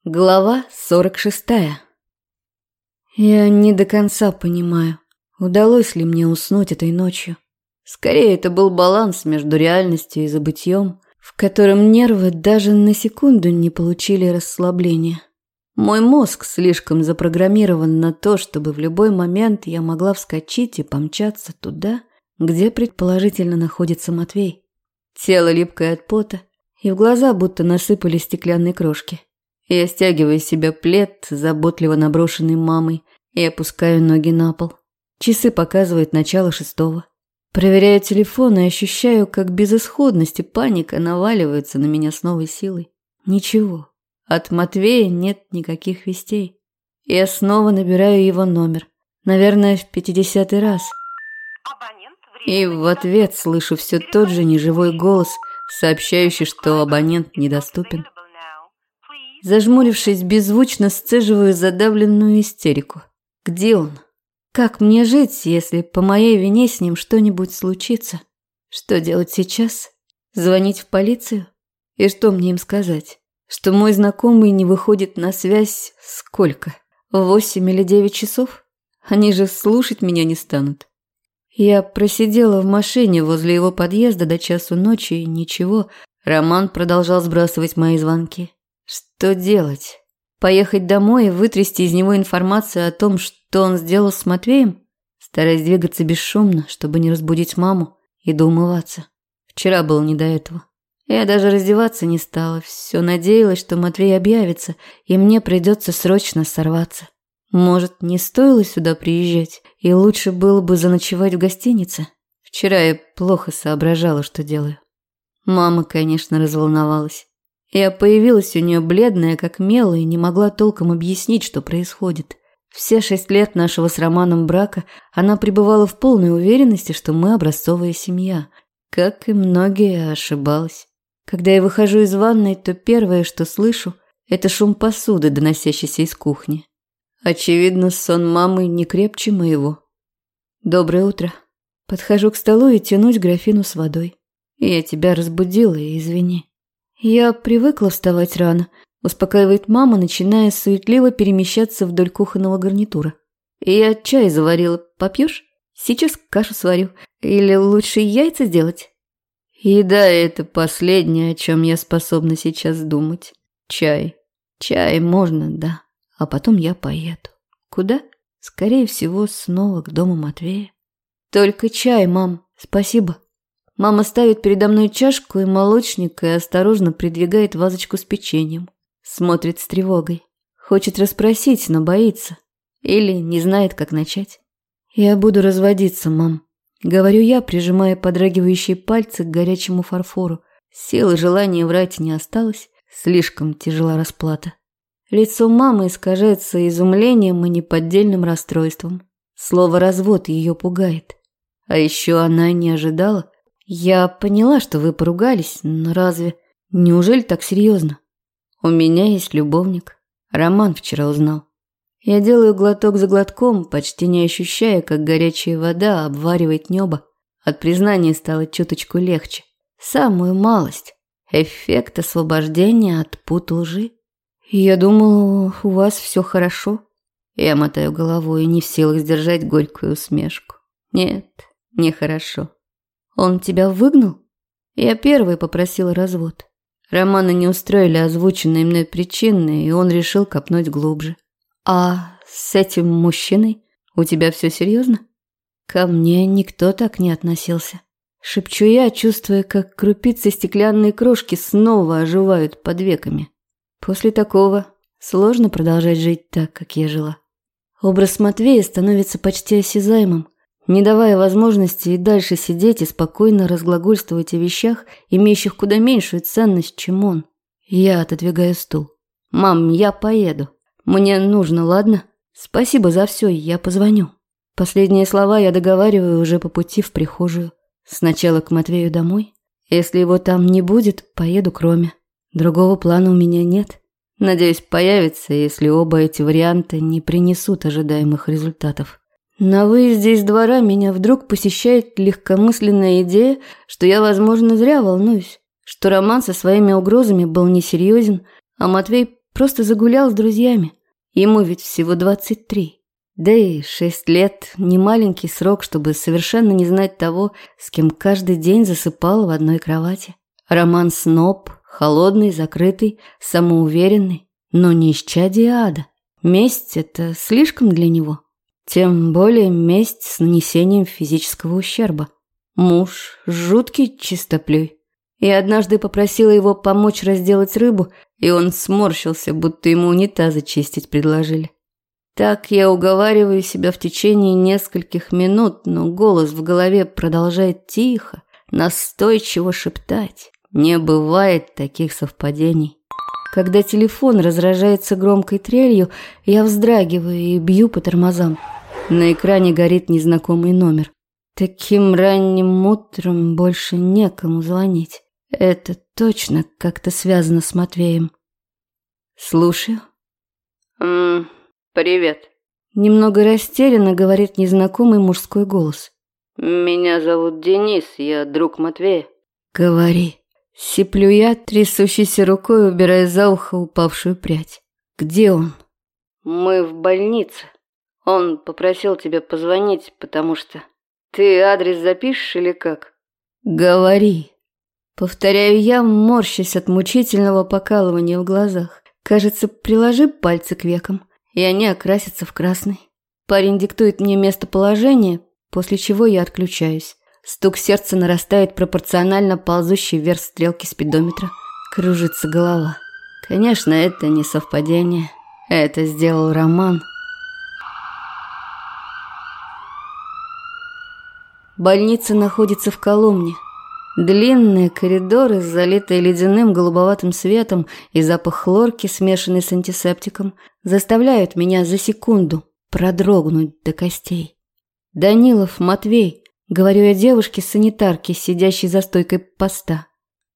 Глава 46. Я не до конца понимаю, удалось ли мне уснуть этой ночью. Скорее, это был баланс между реальностью и забытьем, в котором нервы даже на секунду не получили расслабления. Мой мозг слишком запрограммирован на то, чтобы в любой момент я могла вскочить и помчаться туда, где предположительно находится Матвей. Тело липкое от пота, и в глаза будто насыпали стеклянные крошки. Я стягиваю с себя плед, заботливо наброшенный мамой, и опускаю ноги на пол. Часы показывают начало 6. Проверяю телефон и ощущаю, как безысходность и паника наваливаются на меня с новой силой. Ничего. От Матвея нет никаких вестей. Я снова набираю его номер. Наверное, в 50-й раз. И в ответ слышу все тот же неживой голос, сообщающий, что абонент недоступен. Зажмурившись, беззвучно сцеживаю задавленную истерику. Где он? Как мне жить, если по моей вине с ним что-нибудь случится? Что делать сейчас? Звонить в полицию? И что мне им сказать? Что мой знакомый не выходит на связь сколько? 8 или 9 часов? Они же слушать меня не станут. Я просидела в машине возле его подъезда до часу ночи и ничего. Роман продолжал сбрасывать мои звонки. Что делать? Поехать домой и вытрясти из него информацию о том, что он сделал с Матвеем? Стараясь двигаться бесшумно, чтобы не разбудить маму, иду умываться. Вчера было не до этого. Я даже раздеваться не стала. Все надеялась, что Матвей объявится, и мне придется срочно сорваться. Может, не стоило сюда приезжать, и лучше было бы заночевать в гостинице? Вчера я плохо соображала, что делаю. Мама, конечно, разволновалась. Я появилась у нее бледная, как мел, и не могла толком объяснить, что происходит. Все 6 лет нашего с Романом брака она пребывала в полной уверенности, что мы образцовая семья. Как и многие, ошибалась. Когда я выхожу из ванной, то первое, что слышу, это шум посуды, доносящийся из кухни. Очевидно, сон мамы не крепче моего. Доброе утро. Подхожу к столу и тянусь к графину с водой. Я тебя разбудила, извини. Я привыкла вставать рано, успокаивает мама, начиная суетливо перемещаться вдоль кухонного гарнитура. Я чай заварила, попьешь? Сейчас кашу сварю. Или лучше яйца сделать? Еда – это последнее, о чем я способна сейчас думать. Чай. Чай можно, да. А потом я поеду. Куда? Скорее всего, снова к дому Матвея. Только чай, мам, спасибо. Мама ставит передо мной чашку и молочник и осторожно придвигает вазочку с печеньем. Смотрит с тревогой. Хочет расспросить, но боится. Или не знает, как начать. Я буду разводиться, мам. Говорю я, прижимая подрагивающие пальцы к горячему фарфору. Сил и желания врать не осталось. Слишком тяжела расплата. Лицо мамы искажается изумлением и неподдельным расстройством. Слово «развод» ее пугает. А еще она не ожидала. Я поняла, что вы поругались, но разве... Неужели так серьезно? У меня есть любовник. Роман вчера узнал. Я делаю глоток за глотком, почти не ощущая, как горячая вода обваривает небо. От признания стало чуточку легче. Самую малость. Эффект освобождения от пут лжи. Я думала, у вас все хорошо. Я мотаю головой, не в силах сдержать горькую усмешку. Нет, нехорошо. Он тебя выгнал? Я первой попросила развод. Романа не устроили озвученные мной причины, и он решил копнуть глубже. А с этим мужчиной у тебя все серьезно? Ко мне никто так не относился. Шепчу я, чувствуя, как крупицы стеклянной крошки снова оживают под веками. После такого сложно продолжать жить так, как я жила. Образ Матвея становится почти осязаемым, не давая возможности и дальше сидеть и спокойно разглагольствовать о вещах, имеющих куда меньшую ценность, чем он. Я отодвигаю стул. «Мам, я поеду. Мне нужно, ладно? Спасибо за все, я позвоню». Последние слова я договариваю уже по пути в прихожую. Сначала к Матвею домой. Если его там не будет, поеду к Роме. Другого плана у меня нет. Надеюсь, появится, если оба эти варианта не принесут ожидаемых результатов. На выезде из двора меня вдруг посещает легкомысленная идея, что я, возможно, зря волнуюсь, что Роман со своими угрозами был несерьезен, а Матвей просто загулял с друзьями. Ему ведь всего 23. Да и 6 лет – не маленький срок, чтобы совершенно не знать того, с кем каждый день засыпал в одной кровати. Роман сноб, холодный, закрытый, самоуверенный, но не исчадие ада. Месть – это слишком для него. Тем более месть с нанесением физического ущерба. Муж – жуткий чистоплюй. Я однажды попросила его помочь разделать рыбу, и он сморщился, будто ему унитазы чистить предложили. Так я уговариваю себя в течение нескольких минут, но голос в голове продолжает тихо, настойчиво шептать. Не бывает таких совпадений. Когда телефон разражается громкой трелью, я вздрагиваю и бью по тормозам. На экране горит незнакомый номер. Таким ранним утром больше некому звонить. Это точно как-то связано с Матвеем. Слушаю. Привет. Немного растерянно говорит незнакомый мужской голос. Меня зовут Денис, я друг Матвея. Говори. Сиплю я, трясущейся рукой, убирая за ухо упавшую прядь. Где он? Мы в больнице. Он попросил тебя позвонить, потому что... Ты адрес запишешь или как? Говори. Повторяю я, морщась от мучительного покалывания в глазах. Кажется, приложи пальцы к векам, и они окрасятся в красный. Парень диктует мне местоположение, после чего я отключаюсь. Стук сердца нарастает пропорционально ползущей вверх стрелке спидометра. Кружится голова. Конечно, это не совпадение. Это сделал Роман. Больница находится в Коломне. Длинные коридоры, залитые ледяным голубоватым светом, и запах хлорки, смешанный с антисептиком, заставляют меня за секунду продрогнуть до костей. «Данилов, Матвей», — говорю я девушке-санитарке, сидящей за стойкой поста.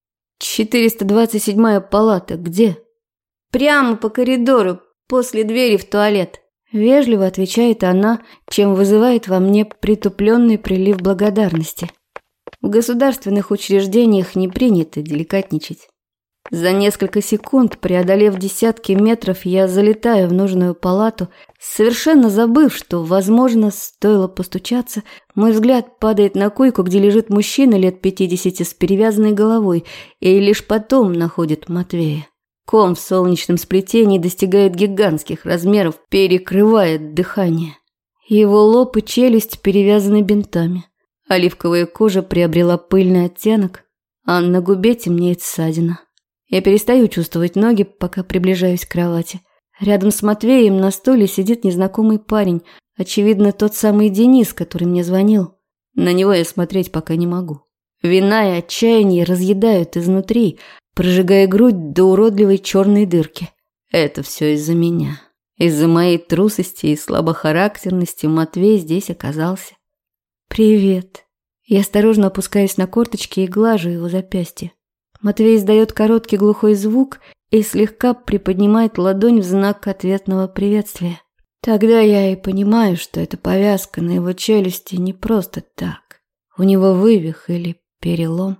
427-я палата, где? Прямо по коридору, после двери в туалет. Вежливо отвечает она, чем вызывает во мне притупленный прилив благодарности. В государственных учреждениях не принято деликатничать. За несколько секунд, преодолев десятки метров, я залетаю в нужную палату, совершенно забыв, что, возможно, стоило постучаться, мой взгляд падает на койку, где лежит мужчина лет 50 с перевязанной головой, и лишь потом находит Матвея. Ком в солнечном сплетении достигает гигантских размеров, перекрывает дыхание. Его лоб и челюсть перевязаны бинтами. Оливковая кожа приобрела пыльный оттенок, а на губе темнеет ссадина. Я перестаю чувствовать ноги, пока приближаюсь к кровати. Рядом с Матвеем на стуле сидит незнакомый парень, очевидно, тот самый Денис, который мне звонил. На него я смотреть пока не могу. Вина и отчаяние разъедают изнутри, прожигая грудь до уродливой черной дырки. Это все из-за меня. Из-за моей трусости и слабохарактерности Матвей здесь оказался. «Привет». Я осторожно опускаюсь на корточки и глажу его запястье. Матвей издает короткий глухой звук и слегка приподнимает ладонь в знак ответного приветствия. Тогда я и понимаю, что эта повязка на его челюсти не просто так. У него вывих или перелом.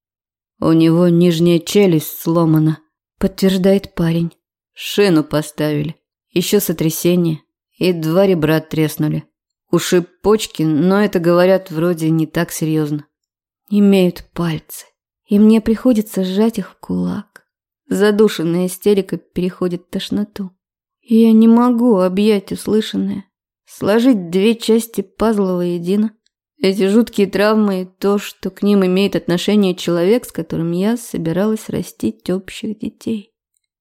У него нижняя челюсть сломана, подтверждает парень. Шину поставили, еще сотрясение, и 2 ребра треснули. Ушиб почки, но это, говорят, вроде не так серьезно. Имеют пальцы, и мне приходится сжать их в кулак. Задушенная истерика переходит в тошноту. Я не могу объять услышанное, сложить 2 части пазла воедино. Эти жуткие травмы и то, что к ним имеет отношение человек, с которым я собиралась растить общих детей.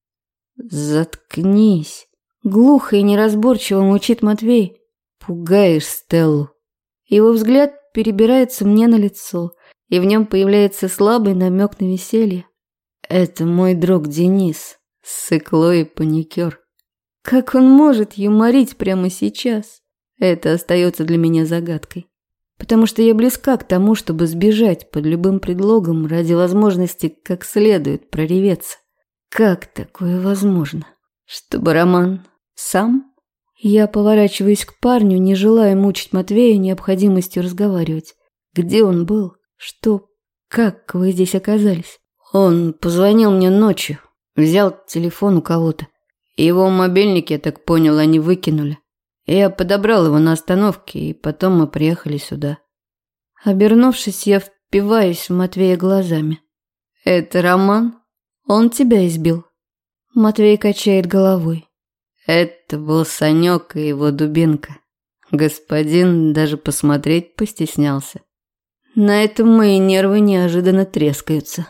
Заткнись. Глухо и неразборчиво мучит Матвей. Пугаешь Стеллу. Его взгляд перебирается мне на лицо, и в нем появляется слабый намек на веселье. Это мой друг Денис, сыкло и паникер. Как он может юморить прямо сейчас? Это остается для меня загадкой. Потому что я близка к тому, чтобы сбежать под любым предлогом ради возможности как следует прореветься. Как такое возможно? Чтобы Роман сам? Я поворачиваюсь к парню, не желая мучить Матвея необходимостью разговаривать. Где он был? Что? Как вы здесь оказались? Он позвонил мне ночью, взял телефон у кого-то. Его мобильник, я так понял, они выкинули. Я подобрал его на остановке, и потом мы приехали сюда. Обернувшись, я впиваюсь в Матвея глазами. Это Роман? Он тебя избил? Матвей качает головой. Это был Санек и его дубинка. Господин даже посмотреть постеснялся. На этом мои нервы неожиданно трескаются.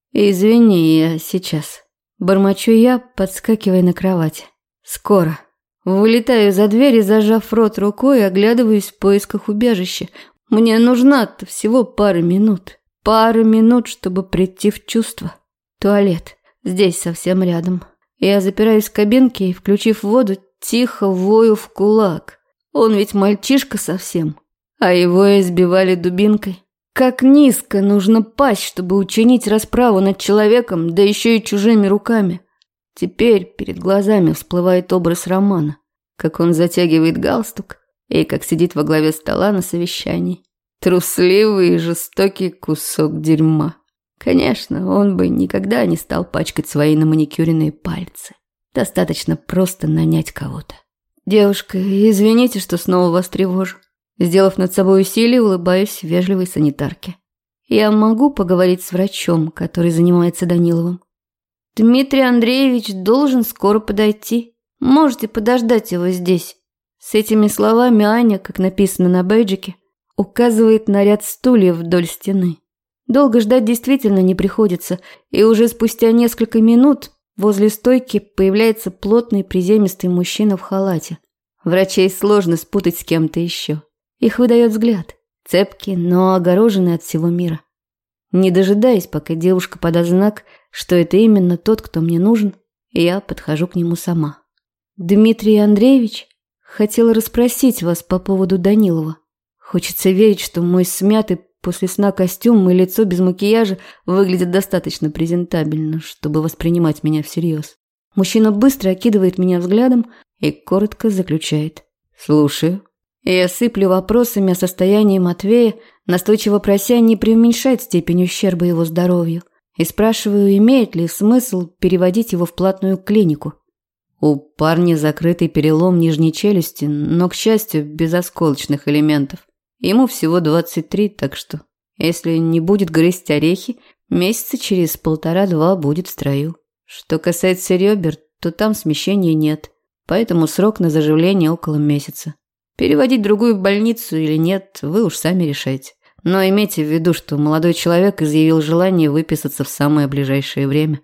Извини, я сейчас. Бормочу я, подскакивая на кровать. Скоро. Вылетаю за дверь и, зажав рот рукой, оглядываюсь в поисках убежища. Мне нужна-то всего пара минут. Пара минут, чтобы прийти в чувство. Туалет. Здесь совсем рядом. Я запираюсь в кабинке и, включив воду, тихо вою в кулак. Он ведь мальчишка совсем. А его избивали дубинкой. Как низко нужно пасть, чтобы учинить расправу над человеком, да еще и чужими руками. Теперь перед глазами всплывает образ Романа, как он затягивает галстук и как сидит во главе стола на совещании. Трусливый и жестокий кусок дерьма. Конечно, он бы никогда не стал пачкать свои наманикюренные пальцы. Достаточно просто нанять кого-то. Девушка, извините, что снова вас тревожу. Сделав над собой усилие, улыбаюсь вежливой санитарке. Я могу поговорить с врачом, который занимается Даниловым? Дмитрий Андреевич должен скоро подойти. Можете подождать его здесь. С этими словами Аня, как написано на бейджике, указывает на ряд стульев вдоль стены. Долго ждать действительно не приходится, и уже спустя несколько минут возле стойки появляется плотный приземистый мужчина в халате. Врачей сложно спутать с кем-то еще. Их выдает взгляд, цепкий, но огороженный от всего мира. Не дожидаясь, пока девушка подаст знак, что это именно тот, кто мне нужен, я подхожу к нему сама. Дмитрий Андреевич, хотела расспросить вас по поводу Данилова. Хочется верить, что мой смятый после сна костюм и лицо без макияжа выглядят достаточно презентабельно, чтобы воспринимать меня всерьез. Мужчина быстро окидывает меня взглядом и коротко заключает: «Слушаю». Я сыплю вопросами о состоянии Матвея, настойчиво прося не преуменьшать степень ущерба его здоровью, и спрашиваю, имеет ли смысл переводить его в платную клинику. У парня закрытый перелом нижней челюсти, но, к счастью, без осколочных элементов. Ему всего 23, так что, если не будет грызть орехи, месяца через 1,5-2 будет в строю. Что касается ребер, то там смещения нет, поэтому срок на заживление около месяца. Переводить в другую больницу или нет, вы уж сами решайте. Но имейте в виду, что молодой человек изъявил желание выписаться в самое ближайшее время.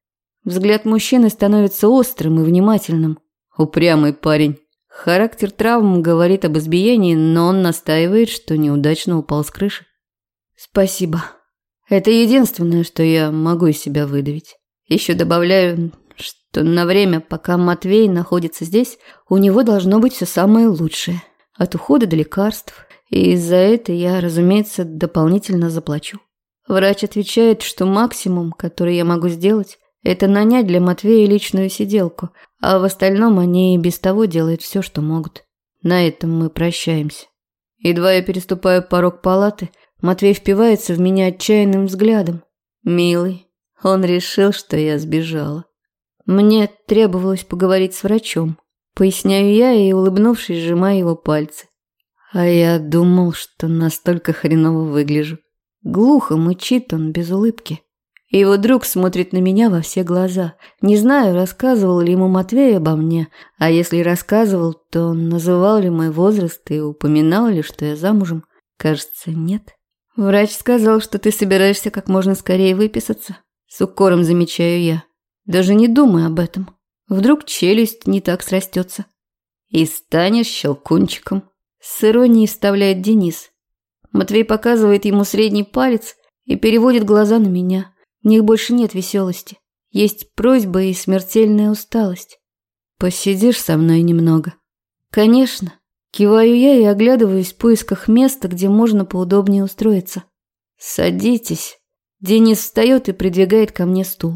Взгляд мужчины становится острым и внимательным. Упрямый парень. Характер травм говорит об избиении, но он настаивает, что неудачно упал с крыши. Спасибо. Это единственное, что я могу из себя выдавить. Еще добавляю, что на время, пока Матвей находится здесь, у него должно быть все самое лучшее. От ухода до лекарств. И за это я, разумеется, дополнительно заплачу. Врач отвечает, что максимум, который я могу сделать, это нанять для Матвея личную сиделку, а в остальном они и без того делают все, что могут. На этом мы прощаемся. Едва я переступаю порог палаты, Матвей впивается в меня отчаянным взглядом. Милый, он решил, что я сбежала. Мне требовалось поговорить с врачом. Поясняю я и, улыбнувшись, сжимаю его пальцы. А я думал, что настолько хреново выгляжу. Глухо мычит он без улыбки. Его друг смотрит на меня во все глаза. Не знаю, рассказывал ли ему Матвей обо мне, а если рассказывал, то называл ли мой возраст и упоминал ли, что я замужем. Кажется, нет. Врач сказал, что ты собираешься как можно скорее выписаться. С укором замечаю я. Даже не думай об этом. Вдруг челюсть не так срастется. И станешь щелкунчиком. С иронией вставляет Денис. Матвей показывает ему средний палец и переводит глаза на меня. В них больше нет веселости. Есть просьба и смертельная усталость. Посидишь со мной немного? Конечно. Киваю я и оглядываюсь в поисках места, где можно поудобнее устроиться. Садитесь. Денис встает и придвигает ко мне стул.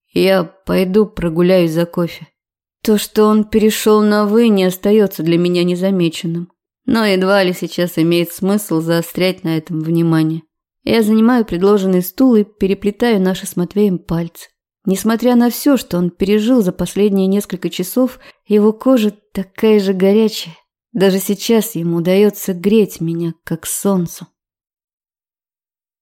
Я пойду прогуляюсь за кофе. То, что он перешел на «вы», не остается для меня незамеченным. Но едва ли сейчас имеет смысл заострять на этом внимание. Я занимаю предложенный стул и переплетаю наши с Матвеем пальцы. Несмотря на все, что он пережил за последние несколько часов, его кожа такая же горячая. Даже сейчас ему удается греть меня, как солнцу.